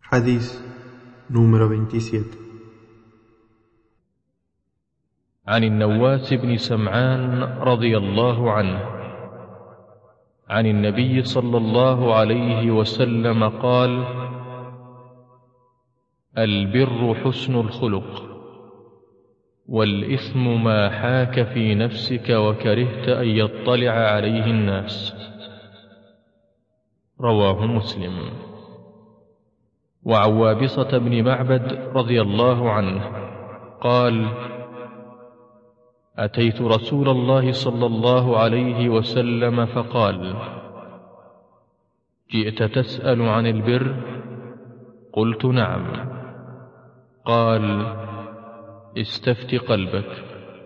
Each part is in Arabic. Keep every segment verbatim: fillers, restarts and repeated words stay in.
Hadís número veintisiete. عن النواس بن سمعان رضي الله عنه عن النبي صلى الله عليه وسلم قال: البر حسن الخلق، والإثم ما حاك في نفسك وكرهت أن يطلع عليه الناس. رواه مسلم. وعن وابصة بن معبد رضي الله عنه قال: أتيت رسول الله صلى الله عليه وسلم فقال: جئت تسأل عن البر؟ قلت: نعم. قال: استفت قلبك.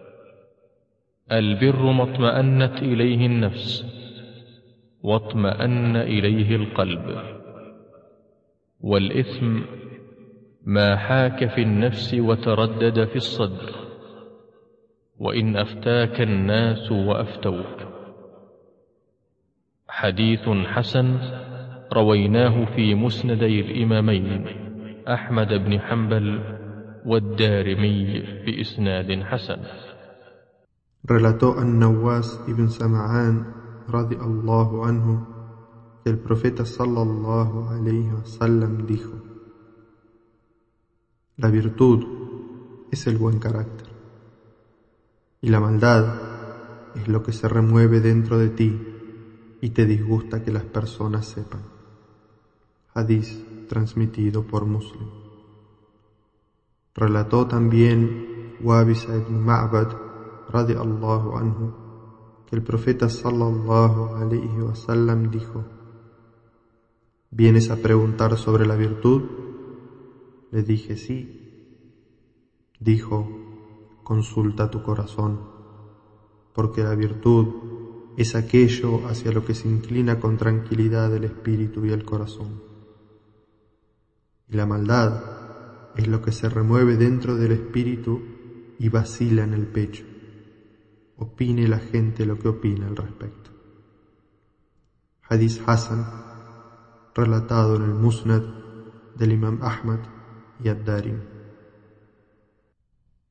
البر ما اطمأنت إليه النفس واطمأن إليه القلب، والإثم ما حاك في النفس وتردد في الصدر، وإن أفتاك الناس وأفتوك. حديث حسن رويناه في مسندي الإمامين أحمد بن حنبل والدارمي بإسناد حسن. Relató An-Nawas ibn Sam'an radiallahu anhu que el profeta sallallahu alayhi wasallam dijo: la virtud es el buen carácter, y la maldad es lo que se remueve dentro de ti y te disgusta que las personas sepan. Hadís transmitido por Muslim. Relató también Wabisa ibn Ma'bad radiallahu anhu que el profeta sallallahu alayhi wasallam dijo: ¿vienes a preguntar sobre la virtud? Le dije: sí. Dijo: consulta tu corazón, porque la virtud es aquello hacia lo que se inclina con tranquilidad el espíritu y el corazón, y la maldad es lo que se remueve dentro del espíritu y vacila en el pecho. Opine la gente lo que opina al respecto. Hadís Hasan, relatado en el Musnad del Imam Ahmad y Ad-Darim.